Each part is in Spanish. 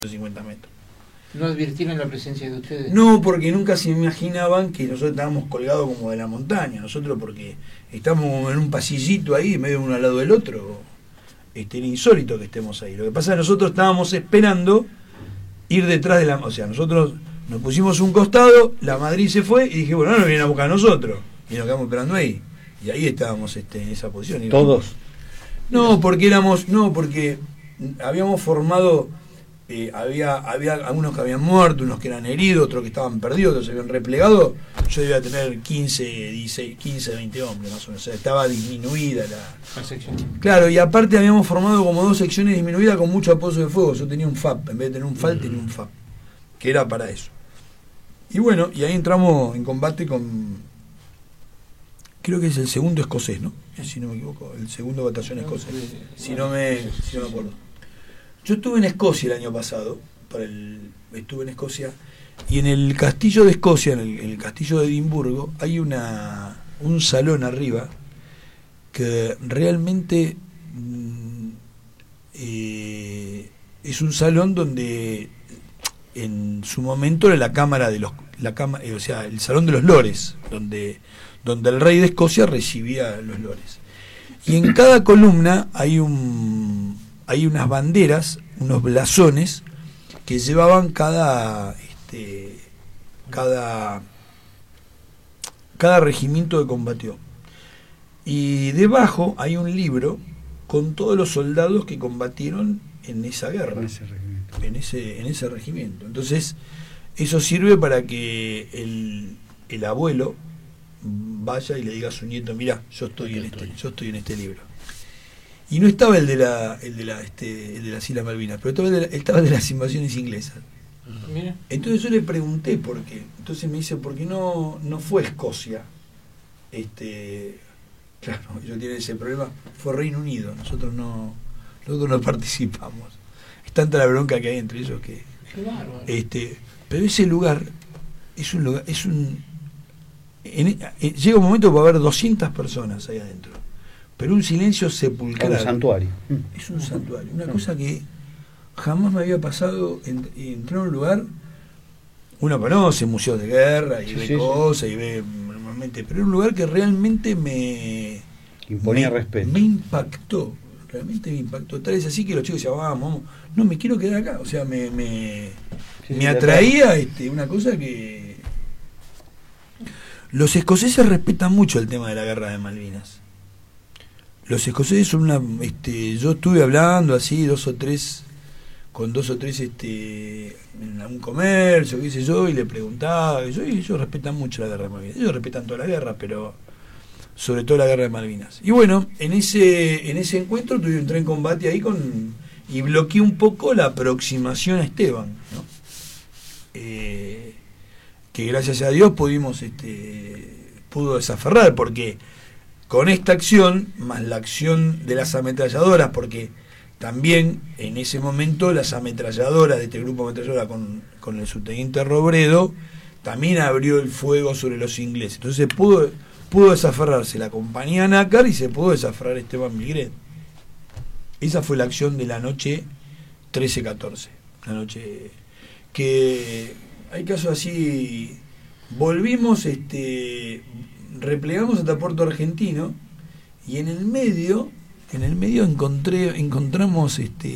50 metros. ¿No advirtieron la presencia de ustedes? No, porque nunca se imaginaban que nosotros estábamos colgados como de la montaña. Nosotros porque estamos en un pasillito ahí, medio uno al lado del otro. Era insólito que estemos ahí. Lo que pasa es que nosotros estábamos esperando ir detrás de la... O sea, nosotros nos pusimos un costado, la Madrid se fue y dije, bueno, no nos vienen a buscar a nosotros. Y nos quedamos esperando ahí. Y ahí estábamos en esa posición. ¿Todos? No, porque porque habíamos formado... había algunos que habían muerto, unos que eran heridos, otros que estaban perdidos, otros se habían replegado. Yo debía tener 15, 20 hombres más o menos. O sea, estaba disminuida la sección. Claro, y aparte habíamos formado como 2 secciones disminuidas con mucho apoyo de fuego. Yo tenía un FAP, en vez de tener un FAL tenía un FAP, que era para eso. Y bueno, y ahí entramos en combate con, creo que es el 2º escocés, ¿no? Si no me equivoco, el 2º batallón escocés, si no me acuerdo. Yo estuve en Escocia el año pasado, estuve en Escocia, y en el castillo de Escocia, en el castillo de Edimburgo, hay un salón arriba que realmente es un salón donde en su momento era la cámara de o sea, el salón de los lores, donde el rey de Escocia recibía los lores. Y en cada columna hay unas banderas, unos blasones que llevaban cada regimiento que combatió. Y debajo hay un libro con todos los soldados que combatieron en esa guerra, en ese regimiento. Entonces, eso sirve para que el abuelo vaya y le diga a su nieto, mirá, yo estoy en este libro. Y no estaba el de las Islas Malvinas, pero estaba el de las invasiones inglesas. Mira. Entonces yo le pregunté por qué. Entonces me dice, ¿por qué no fue Escocia? Claro, ellos tienen ese problema. Fue Reino Unido. Nosotros no participamos. Es tanta la bronca que hay entre ellos que... Claro. Pero ese lugar llega un momento que va a haber 200 personas ahí adentro. Pero un silencio sepulcral. Un santuario. Es un santuario. Una cosa que jamás me había pasado. Entrar a un lugar, uno conoce museos de guerra y ve cosas y ve normalmente, pero era un lugar que realmente me imponía respeto. Me impactó. Realmente me impactó. Tal vez así que los chicos decían, vamos, no me quiero quedar acá. O sea, me atraía una cosa que... Los escoceses respetan mucho el tema de la guerra de Malvinas. Los escoceses son yo estuve hablando así con dos o tres en algún comercio, qué sé yo, y le preguntaba, y ellos respetan mucho la guerra de Malvinas. Ellos respetan toda la guerra, pero sobre todo la guerra de Malvinas. Y bueno, en ese encuentro entré en combate ahí y bloqueé un poco la aproximación a Esteban, ¿no? Que gracias a Dios pudo desaferrar, porque con esta acción, más la acción de las ametralladoras, porque también en ese momento las ametralladoras de este grupo ametralladora con el subteniente Robredo, también abrió el fuego sobre los ingleses. Entonces pudo desaferrarse la compañía Nácar y se pudo desaferrar Esteban Migret. Esa fue la acción de la noche 13-14. La noche que hay casos así. Volvimos, replegamos hasta Puerto Argentino y en el medio encontramos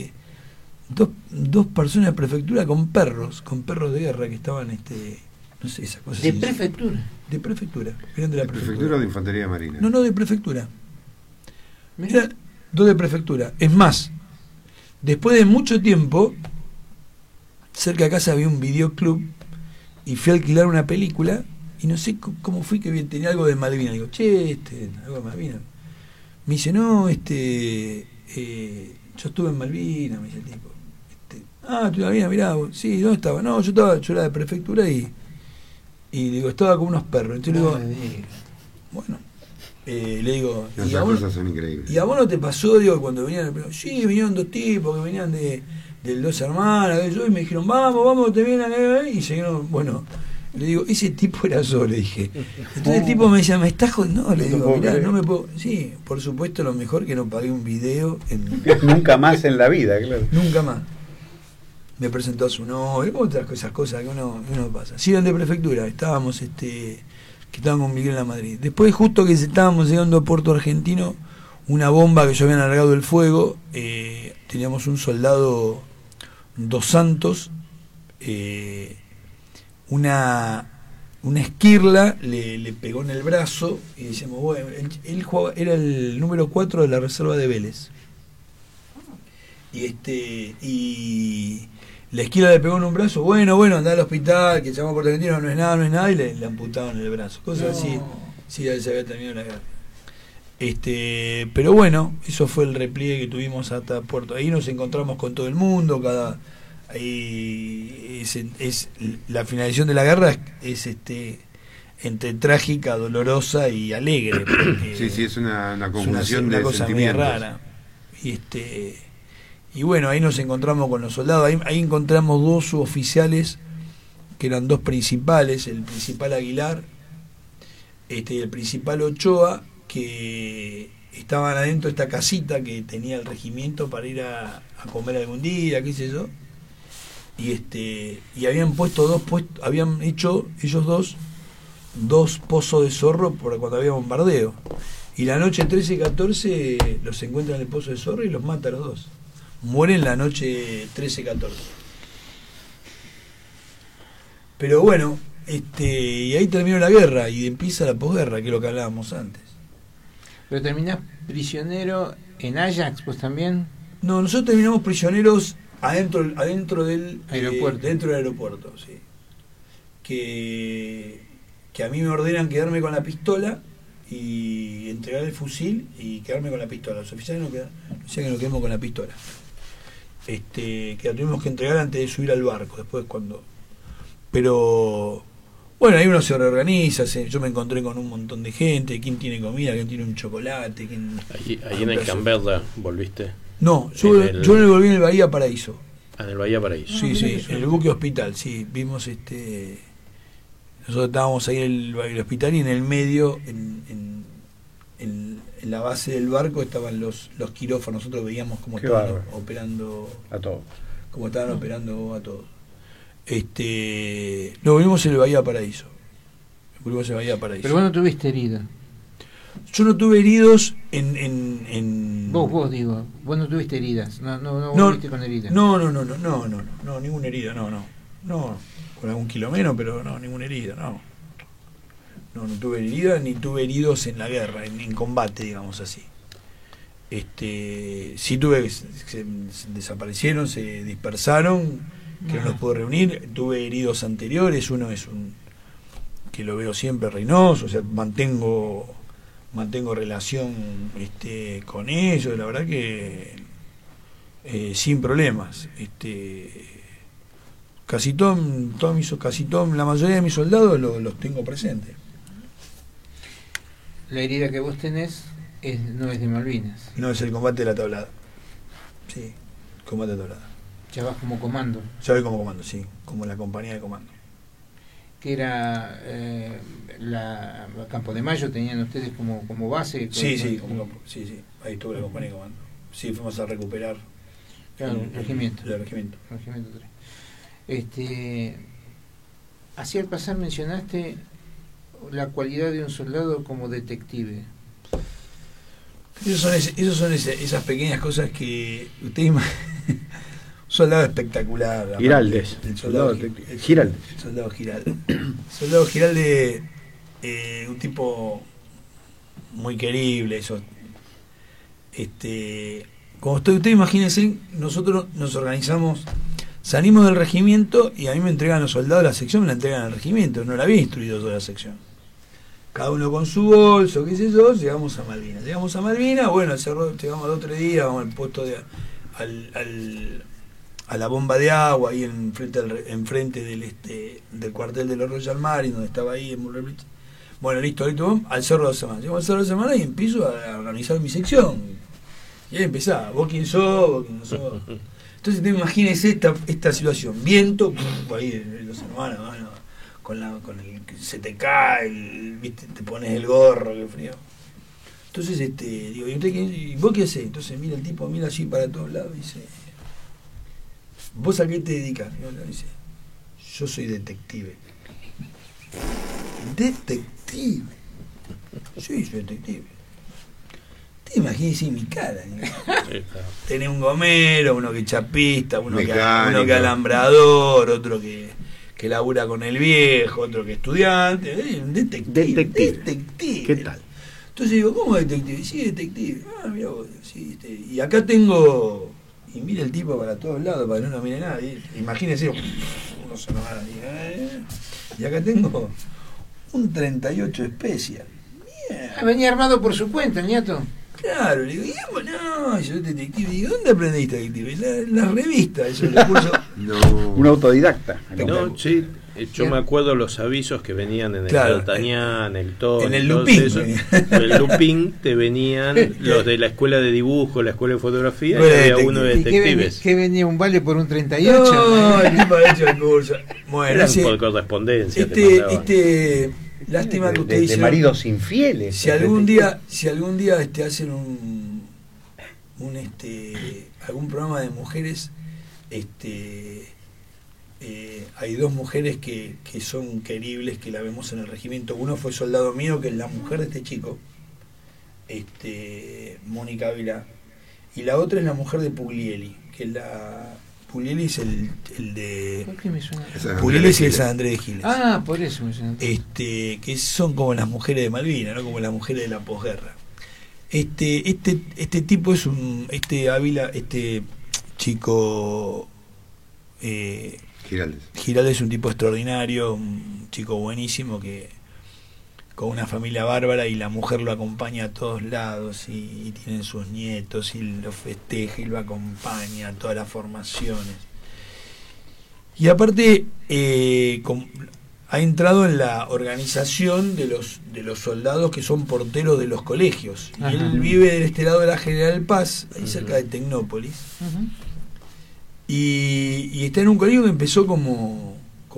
dos personas de prefectura con perros de guerra que estaban no sé, esa cosa de así. Prefectura Eran de la prefectura o de Infantería Marina. No, de prefectura. Eran 2 de prefectura. Es más, después de mucho tiempo, cerca de casa había un videoclub y fui a alquilar una película y no sé cómo fui que tenía algo de Malvinas. Digo, algo de Malvinas. Me dice, no, yo estuve en Malvinas, me dice el tipo. Tú en Malvinas, mirá, sí, ¿dónde estaba? No, yo era de prefectura y digo, estaba con unos perros. Entonces le digo, bueno, le digo, esas cosas son increíbles. ¿Y a vos no te pasó, digo, cuando venían? Sí, vinieron 2 tipos que venían del 2 hermanas, y me dijeron, vamos, te vienen y siguieron, bueno, le digo, ese tipo era yo, le dije. Entonces el tipo me decía, ¿me estás jodiendo? No, le digo, mirá, no me puedo. Sí, por supuesto, lo mejor que no pagué un video nunca más en la vida, claro. Nunca más. me presentó a su novio, otras esas cosas que uno pasa. Sí, de prefectura, estábamos que estábamos con Miguel en la Madrid. Después, justo que estábamos llegando a Puerto Argentino, una bomba que yo había alargado el fuego, teníamos un soldado Dos Santos, una esquirla le pegó en el brazo y decíamos, bueno, él jugaba, era el número 4 de la reserva de Vélez. Y la esquirla le pegó en un brazo, bueno, anda al hospital, que llamó a Puerto Argentino, no es nada, y le amputaron el brazo. Cosas así, sí, se había terminado la guerra. Pero bueno, eso fue el repliegue que tuvimos hasta Puerto. Ahí nos encontramos con todo el mundo, ahí es la finalización de la guerra es entre trágica, dolorosa y alegre. Sí, es una conjunción una de cosa muy sentimientos. rara. Y bueno, ahí nos encontramos con los soldados, ahí encontramos dos suboficiales que eran dos principales, el principal Aguilar y el principal Ochoa, que estaban adentro de esta casita que tenía el regimiento para ir a comer algún día, qué sé yo, y habían habían hecho ellos dos pozos de zorro por cuando había bombardeo, y la noche 13 y 14 los encuentran en el pozo de zorro y los mata a los dos, mueren la noche 13 y 14. Pero bueno, y ahí terminó la guerra y empieza la posguerra, que es lo que hablábamos antes. Pero terminás prisionero en Ajax, pues también. No, nosotros terminamos prisioneros adentro del aeropuerto. Dentro del aeropuerto, sí. Que a mí me ordenan quedarme con la pistola y entregar el fusil y quedarme con la pistola. Los oficiales nos decían que nos quedemos con la pistola. Que la tuvimos que entregar antes de subir al barco, después pero bueno, ahí uno se reorganiza, yo me encontré con un montón de gente, quién tiene comida, quién tiene un chocolate, Ahí en el Canberra volviste. No, yo me volví en el Bahía Paraíso. En el Bahía Paraíso. Sí, en el buque hospital, sí, vimos nosotros estábamos ahí en el hospital y en el medio, en la base del barco estaban los quirófanos, nosotros veíamos cómo estaban operando a todos. Cómo estaban operando a todos. Nos volvimos en el Bahía Paraíso. Pero vos no tuviste herida. Yo no tuve heridos Vos digo, vos no tuviste heridas, no volviste con heridas. No, ninguna herida, no, con algún kilómetro, pero no, ninguna herida, no tuve herida, ni tuve heridos en la guerra, en combate, digamos así. Sí tuve, se desaparecieron, se dispersaron, que no los pude reunir, tuve heridos anteriores, uno es que lo veo siempre, Reynoso, o sea, mantengo relación con ellos, la verdad que sin problemas. Casi la mayoría de mis soldados los tengo presentes. La herida que vos tenés no es de Malvinas. No, es el combate de la tablada. Sí, combate de la tablada. Ya vas como comando. Ya voy como comando, sí, como la compañía de comando. Que era Campo de Mayo, tenían ustedes como base. Sí, ahí estuvo la compañía de comando. Sí, fuimos a recuperar el regimiento. El regimiento 3. Así al pasar mencionaste la cualidad de un soldado como detective. Esos son esas pequeñas cosas que usted un soldado espectacular. Giraldes. El soldado Giraldes. Soldado Giralde, un tipo muy querible. Como usted imagínense, nosotros nos organizamos, salimos del regimiento y a mí me entregan los soldados de la sección, me la entregan al regimiento, no la había instruido toda la sección. Cada uno con su bolso, qué sé yo, llegamos a Malvinas, bueno, al cerro, llegamos al otro día, vamos al puesto a la bomba de agua ahí enfrente del cuartel de los Royal Marines, donde estaba ahí en Murray. Bueno, listo, al Cerro de Semana. Llegamos al Cerro de Semana y empiezo a organizar mi sección. Y ahí empezaba, vos quién sos. Entonces te imaginas esta situación, viento, ahí los hermanos, con se te cae, ¿viste? Te pones el gorro, qué frío. Entonces digo, ¿y vos qué hacés? Entonces mira el tipo, mira así para todos lados y dice, ¿vos a qué te dedicas? Y uno dice, yo soy detective. Detective. Sí, soy detective. Te imaginas mi cara. ¿No? Sí, claro. Tenés un gomero, uno que chapista, uno que Mecánico. alambrador, otro que labura con el viejo, otro que estudiante. Un detective. Detective. ¿Qué tal? Entonces digo, ¿cómo detective? Sí, detective. Ah, mira vos, sí, y acá tengo. Y mira el tipo para todos lados, para que no nos mire nadie. Imagínense, uno se nos va a y acá tengo un 38 especial. Ah, venía armado por su cuenta, el ñato. Claro, le digo, no, yo soy detective. Digo, ¿dónde aprendiste detective? La revista, eso, el curso. No. Un autodidacta. No, Sí, yo me acuerdo los avisos que venían en el Claro, D'Artagnan, el Tony, en el todo Lupín eso. venía. En el Lupín te venían los de la escuela de dibujo, la escuela de fotografía, Bueno, y había detective. uno de ¿Y detectives. qué venía un vale por un 38? No, el tipo ha hecho el curso. Bueno, Eran ese, por correspondencia. te mandaban. lástima que usted de dice. maridos infieles. Si algún día hacen algún programa de mujeres, hay dos mujeres que son queribles, que la vemos en el regimiento. Uno fue soldado mío, que es la mujer de este chico, Mónica Ávila, y la otra es la mujer de Puglieli, que es Puglieli es el de ¿Por qué me suena? Puglieli es el de San Andrés de Giles. Ah, por eso me suena. Que son como las mujeres de Malvinas, ¿no? Como las mujeres de la posguerra. Este tipo es Ávila, chico Giraldes es un tipo extraordinario, un chico buenísimo que con una familia bárbara, y la mujer lo acompaña a todos lados y tienen sus nietos y lo festeja y lo acompaña a todas las formaciones. Y aparte ha entrado en la organización de los soldados que son porteros de los colegios. Ajá. Y él vive de este lado de la General Paz, ahí cerca de Tecnópolis. Ujú. Y está en un colegio que empezó como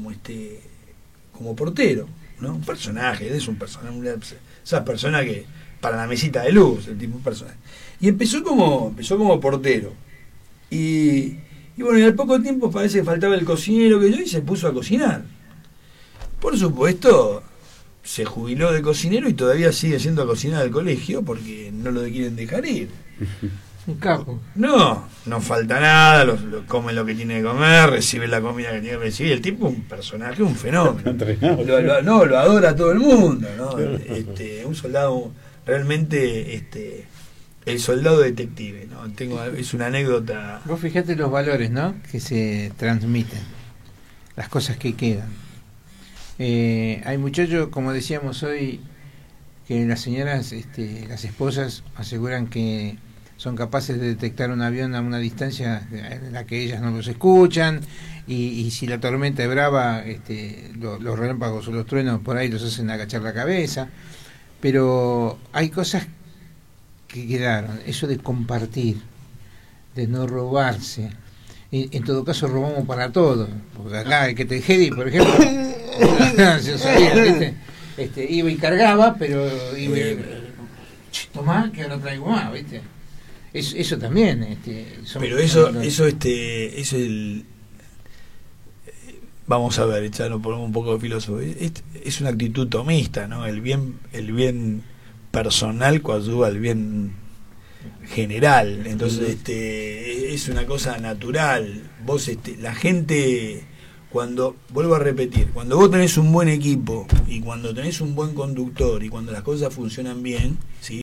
portero, ¿no? Un personaje, es un personaje, esa persona que para la mesita de luz, el tipo de personaje. Y empezó como portero. Y bueno, y al poco tiempo parece que faltaba el cocinero y se puso a cocinar. Por supuesto, se jubiló de cocinero y todavía sigue yendo a cocinar al colegio porque no lo quieren dejar ir. Un capo. No falta nada, come lo que tiene que comer, recibe la comida que tiene que recibir. El tipo es un personaje, un fenómeno. Lo adora todo el mundo, ¿no? Un soldado realmente, el soldado detective, ¿no? Es una anécdota. Vos fijate los valores, ¿no? Que se transmiten, las cosas que quedan. Hay muchachos, como decíamos hoy, que las señoras, las esposas aseguran que son capaces de detectar un avión a una distancia en la que ellas no los escuchan, y si la tormenta es brava, los relámpagos o los truenos por ahí los hacen agachar la cabeza. Pero hay cosas que quedaron, eso de compartir, de no robarse. En todo caso robamos para todo, porque acá el que te Jedi, por ejemplo, se sabía, ¿viste? Iba y cargaba, pero iba tomá, que ahora traigo más, ¿viste? Eso también, pero eso es el, vamos a ver, ya nos ponemos un poco de filósofo, es una actitud tomista, ¿no? El bien personal coadyuva al bien general. Entonces es una cosa natural. Vos la gente, vuelvo a repetir, cuando vos tenés un buen equipo y cuando tenés un buen conductor y cuando las cosas funcionan bien, ¿sí?